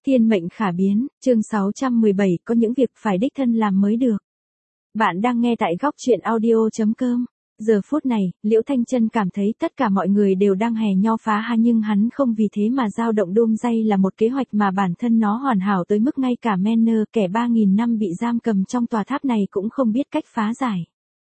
Thiên mệnh khả biến, chương 617, có những việc phải đích thân làm mới được. Bạn đang nghe tại góc truyện audio.com. Giờ phút này, Liễu Thanh Chân cảm thấy tất cả mọi người đều đang hè nhau phá ha, nhưng hắn không vì thế mà dao động. Đôm day là một kế hoạch mà bản thân nó hoàn hảo tới mức ngay cả Manor, kẻ 3.000 năm bị giam cầm trong tòa tháp này cũng không biết cách phá giải.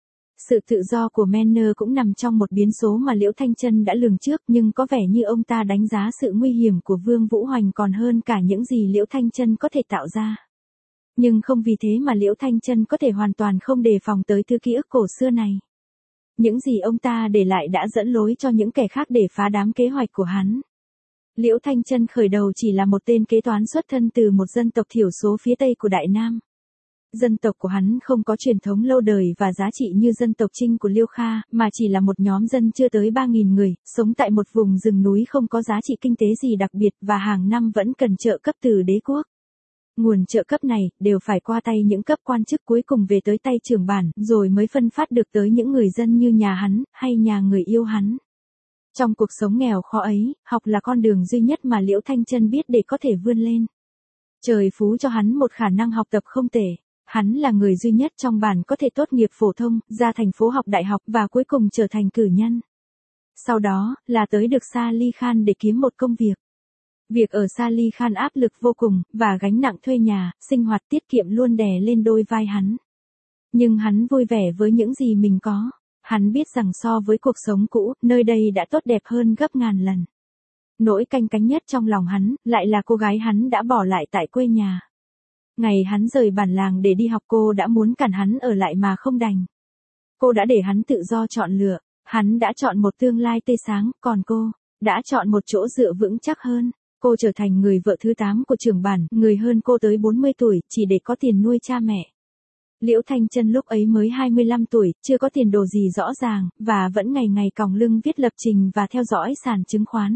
Sự tự do của Manor cũng nằm trong một biến số mà Liễu Thanh Chân đã lường trước, nhưng có vẻ như ông ta đánh giá sự nguy hiểm của Vương Vũ Hoành còn hơn cả những gì Liễu Thanh Chân có thể tạo ra. Nhưng không vì thế mà Liễu Thanh Chân có thể hoàn toàn không đề phòng tới thứ ký ức cổ xưa này. Những gì ông ta để lại đã dẫn lối cho những kẻ khác để phá đám kế hoạch của hắn. Liễu Thanh Chân khởi đầu chỉ là một tên kế toán xuất thân từ một dân tộc thiểu số phía Tây của Đại Nam. Dân tộc của hắn không có truyền thống lâu đời và giá trị như dân tộc Trinh của Liêu Kha, mà chỉ là một nhóm dân chưa tới 3.000 người, sống tại một vùng rừng núi không có giá trị kinh tế gì đặc biệt và hàng năm vẫn cần trợ cấp từ đế quốc. Nguồn trợ cấp này đều phải qua tay những cấp quan chức cuối cùng về tới tay trưởng bản, rồi mới phân phát được tới những người dân như nhà hắn, hay nhà người yêu hắn. Trong cuộc sống nghèo khó ấy, học là con đường duy nhất mà Liễu Thanh Chân biết để có thể vươn lên. Trời phú cho hắn một khả năng học tập không tệ. Hắn là người duy nhất trong bản có thể tốt nghiệp phổ thông, ra thành phố học đại học và cuối cùng trở thành cử nhân. Sau đó, là tới được Sali Khan để kiếm một công việc. Việc ở Sali Khan áp lực vô cùng, và gánh nặng thuê nhà, sinh hoạt tiết kiệm luôn đè lên đôi vai hắn. Nhưng hắn vui vẻ với những gì mình có. Hắn biết rằng so với cuộc sống cũ, nơi đây đã tốt đẹp hơn gấp ngàn lần. Nỗi canh cánh nhất trong lòng hắn, lại là cô gái hắn đã bỏ lại tại quê nhà. Ngày hắn rời bản làng để đi học, cô đã muốn cản hắn ở lại mà không đành. Cô đã để hắn tự do chọn lựa, hắn đã chọn một tương lai tươi sáng, còn cô đã chọn một chỗ dựa vững chắc hơn. Cô trở thành người vợ thứ 8 của trưởng bản, người hơn cô tới 40 tuổi, chỉ để có tiền nuôi cha mẹ. Liễu Thanh Chân lúc ấy mới 25 tuổi, chưa có tiền đồ gì rõ ràng, và vẫn ngày ngày còng lưng viết lập trình và theo dõi sàn chứng khoán.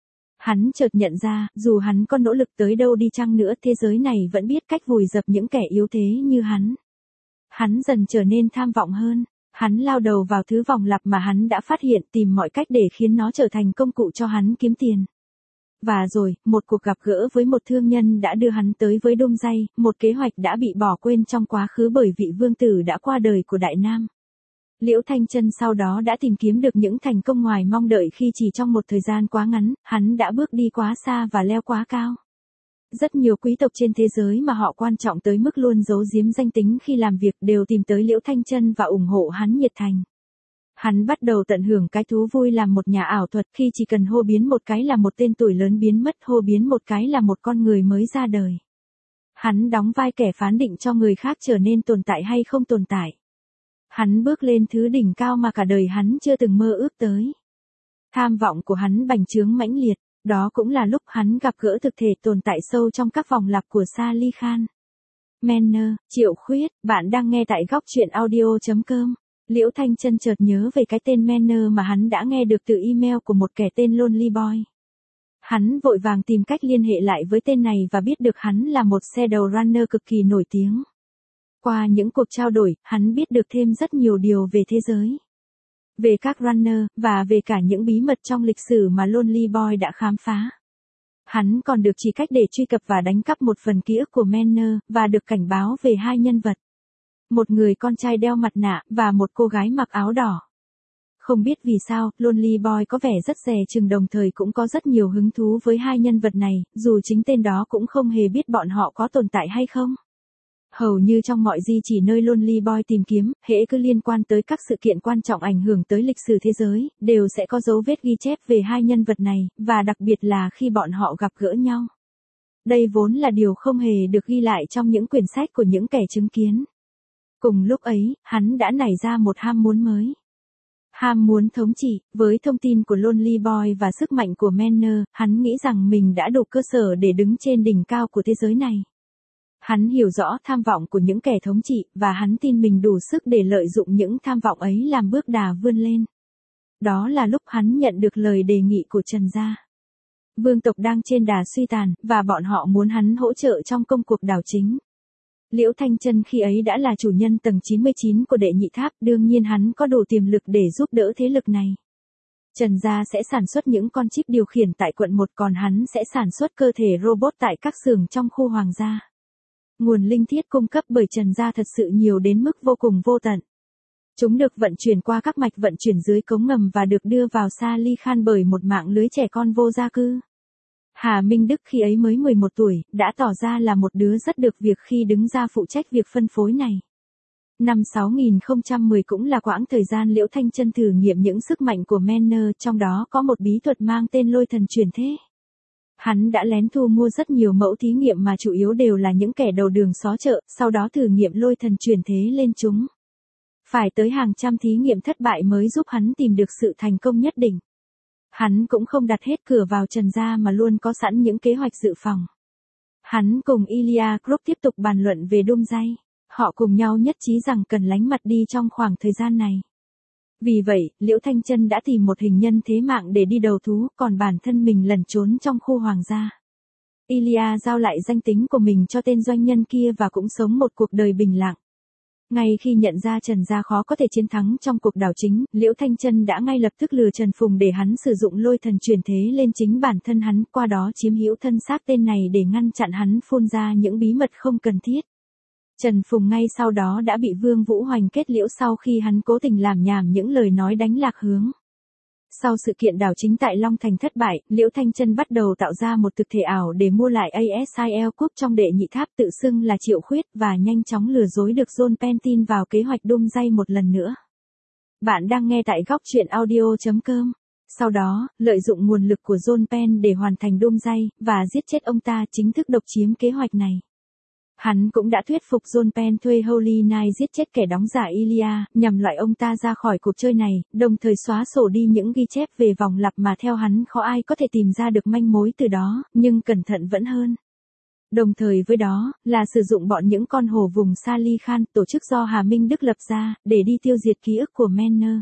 Hắn chợt nhận ra, dù hắn có nỗ lực tới đâu đi chăng nữa, thế giới này vẫn biết cách vùi dập những kẻ yếu thế như hắn. Hắn dần trở nên tham vọng hơn. Hắn lao đầu vào thứ vòng lặp mà hắn đã phát hiện, tìm mọi cách để khiến nó trở thành công cụ cho hắn kiếm tiền. Và rồi, một cuộc gặp gỡ với một thương nhân đã đưa hắn tới với Đôm day, một kế hoạch đã bị bỏ quên trong quá khứ bởi vị vương tử đã qua đời của Đại Nam. Liễu Thanh Chân sau đó đã tìm kiếm được những thành công ngoài mong đợi khi chỉ trong một thời gian quá ngắn, hắn đã bước đi quá xa và leo quá cao. Rất nhiều quý tộc trên thế giới mà họ quan trọng tới mức luôn giấu giếm danh tính khi làm việc đều tìm tới Liễu Thanh Chân và ủng hộ hắn nhiệt thành. Hắn bắt đầu tận hưởng cái thú vui làm một nhà ảo thuật khi chỉ cần hô biến một cái là một tên tuổi lớn biến mất, hô biến một cái là một con người mới ra đời. Hắn đóng vai kẻ phán định cho người khác trở nên tồn tại hay không tồn tại. Hắn bước lên thứ đỉnh cao mà cả đời hắn chưa từng mơ ước tới. Tham vọng của hắn bành trướng mãnh liệt, đó cũng là lúc hắn gặp gỡ thực thể tồn tại sâu trong các vòng lặp của Sali Khan. Manor, Triệu Khuyết, bạn đang nghe tại góc truyện audio.com. Liễu Thanh Chân chợt nhớ về cái tên Manor mà hắn đã nghe được từ email của một kẻ tên Lonely Boy. Hắn vội vàng tìm cách liên hệ lại với tên này và biết được hắn là một Shadowrunner cực kỳ nổi tiếng. Qua những cuộc trao đổi, hắn biết được thêm rất nhiều điều về thế giới, về các runner, và về cả những bí mật trong lịch sử mà Lonely Boy đã khám phá. Hắn còn được chỉ cách để truy cập và đánh cắp một phần ký ức của Manor, và được cảnh báo về hai nhân vật. Một người con trai đeo mặt nạ, và một cô gái mặc áo đỏ. Không biết vì sao, Lonely Boy có vẻ rất dè chừng, đồng thời cũng có rất nhiều hứng thú với hai nhân vật này, dù chính tên đó cũng không hề biết bọn họ có tồn tại hay không. Hầu như trong mọi di chỉ nơi Lonely Boy tìm kiếm, hễ cứ liên quan tới các sự kiện quan trọng ảnh hưởng tới lịch sử thế giới, đều sẽ có dấu vết ghi chép về hai nhân vật này, và đặc biệt là khi bọn họ gặp gỡ nhau. Đây vốn là điều không hề được ghi lại trong những quyển sách của những kẻ chứng kiến. Cùng lúc ấy, hắn đã nảy ra một ham muốn mới. Ham muốn thống trị. Với thông tin của Lonely Boy và sức mạnh của Manor, hắn nghĩ rằng mình đã đủ cơ sở để đứng trên đỉnh cao của thế giới này. Hắn hiểu rõ tham vọng của những kẻ thống trị, và hắn tin mình đủ sức để lợi dụng những tham vọng ấy làm bước đà vươn lên. Đó là lúc hắn nhận được lời đề nghị của Trần gia. Vương tộc đang trên đà suy tàn, và bọn họ muốn hắn hỗ trợ trong công cuộc đảo chính. Liễu Thanh Chân khi ấy đã là chủ nhân tầng 99 của đệ nhị tháp, đương nhiên hắn có đủ tiềm lực để giúp đỡ thế lực này. Trần gia sẽ sản xuất những con chip điều khiển tại quận 1, còn hắn sẽ sản xuất cơ thể robot tại các xưởng trong khu hoàng gia. Nguồn linh thiết cung cấp bởi Trần gia thật sự nhiều đến mức vô cùng vô tận. Chúng được vận chuyển qua các mạch vận chuyển dưới cống ngầm và được đưa vào Sally Khan bởi một mạng lưới trẻ con vô gia cư. Hà Minh Đức khi ấy mới 11 tuổi, đã tỏ ra là một đứa rất được việc khi đứng ra phụ trách việc phân phối này. Năm 6010 cũng là quãng thời gian Liễu Thanh Chân thử nghiệm những sức mạnh của Manner, trong đó có một bí thuật mang tên lôi thần chuyển thế. Hắn đã lén thu mua rất nhiều mẫu thí nghiệm mà chủ yếu đều là những kẻ đầu đường xó chợ, sau đó thử nghiệm lôi thần chuyển thế lên chúng. Phải tới hàng trăm thí nghiệm thất bại mới giúp hắn tìm được sự thành công nhất định. Hắn cũng không đặt hết cửa vào Trần gia mà luôn có sẵn những kế hoạch dự phòng. Hắn cùng Ilya Krupp tiếp tục bàn luận về Đôm Day. Họ cùng nhau nhất trí rằng cần lánh mặt đi trong khoảng thời gian này. Vì vậy, Liễu Thanh Chân đã tìm một hình nhân thế mạng để đi đầu thú, còn bản thân mình lẩn trốn trong khu hoàng gia. Ilya giao lại danh tính của mình cho tên doanh nhân kia và cũng sống một cuộc đời bình lặng. Ngay khi nhận ra Trần gia khó có thể chiến thắng trong cuộc đảo chính, Liễu Thanh Chân đã ngay lập tức lừa Trần Phùng để hắn sử dụng lôi thần chuyển thế lên chính bản thân hắn, qua đó chiếm hữu thân xác tên này để ngăn chặn hắn phun ra những bí mật không cần thiết. Trần Phùng ngay sau đó đã bị Vương Vũ Hoành kết liễu sau khi hắn cố tình làm nhảm những lời nói đánh lạc hướng. Sau sự kiện đảo chính tại Long Thành thất bại, Liễu Thanh Chân bắt đầu tạo ra một thực thể ảo để mua lại ASIL Cup trong đệ nhị tháp, tự xưng là Triệu Khuyết và nhanh chóng lừa dối được John Penn tin vào kế hoạch Đôm Day một lần nữa. Bạn đang nghe tại góc truyện audio.com. Sau đó, lợi dụng nguồn lực của John Penn để hoàn thành Đôm Day và giết chết ông ta, chính thức độc chiếm kế hoạch này. Hắn cũng đã thuyết phục John Penn thuê Holy Knight giết chết kẻ đóng giả Ilya, nhằm loại ông ta ra khỏi cuộc chơi này, đồng thời xóa sổ đi những ghi chép về vòng lặp mà theo hắn khó ai có thể tìm ra được manh mối từ đó, nhưng cẩn thận vẫn hơn. Đồng thời với đó, là sử dụng bọn những con hổ vùng Sally Khan, tổ chức do Hà Minh Đức lập ra, để đi tiêu diệt ký ức của Manner.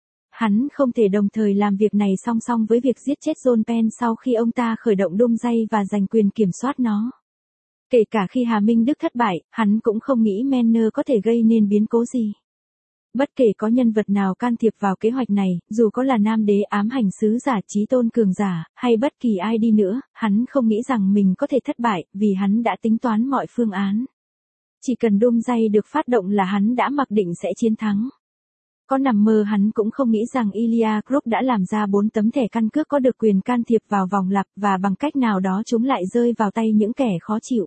Hắn không thể đồng thời làm việc này song song với việc giết chết John Penn sau khi ông ta khởi động Đôm Day và giành quyền kiểm soát nó. Kể cả khi Hà Minh Đức thất bại, hắn cũng không nghĩ Manner có thể gây nên biến cố gì. Bất kể có nhân vật nào can thiệp vào kế hoạch này, dù có là Nam Đế ám hành sứ giả Chí Tôn cường giả, hay bất kỳ ai đi nữa, hắn không nghĩ rằng mình có thể thất bại, vì hắn đã tính toán mọi phương án. Chỉ cần Đôm Day được phát động là hắn đã mặc định sẽ chiến thắng. Có nằm mơ hắn cũng không nghĩ rằng Ilya Krupp đã làm ra 4 tấm thẻ căn cước có được quyền can thiệp vào vòng lặp và bằng cách nào đó chúng lại rơi vào tay những kẻ khó chịu.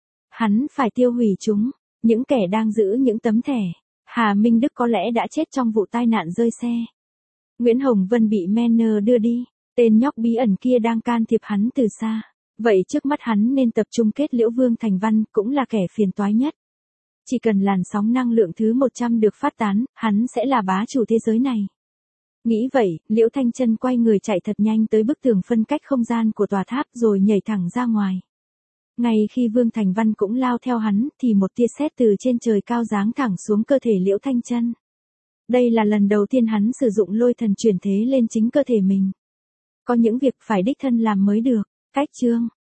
Hắn phải tiêu hủy chúng, những kẻ đang giữ những tấm thẻ. Hà Minh Đức có lẽ đã chết trong vụ tai nạn rơi xe. Nguyễn Hồng Vân bị Manner đưa đi, tên nhóc bí ẩn kia đang can thiệp hắn từ xa. Vậy trước mắt hắn nên tập trung kết liễu Vương Thành Văn, cũng là kẻ phiền toái nhất. Chỉ cần làn sóng năng lượng thứ 100 được phát tán, hắn sẽ là bá chủ thế giới này. Nghĩ vậy, Liễu Thanh Chân quay người chạy thật nhanh tới bức tường phân cách không gian của tòa tháp rồi nhảy thẳng ra ngoài. Ngay khi Vương Thành Văn cũng lao theo hắn, thì một tia sét từ trên trời cao giáng thẳng xuống cơ thể Liễu Thanh Chân. Đây là lần đầu tiên hắn sử dụng lôi thần chuyển thế lên chính cơ thể mình. Có những việc phải đích thân làm mới được. Cách chương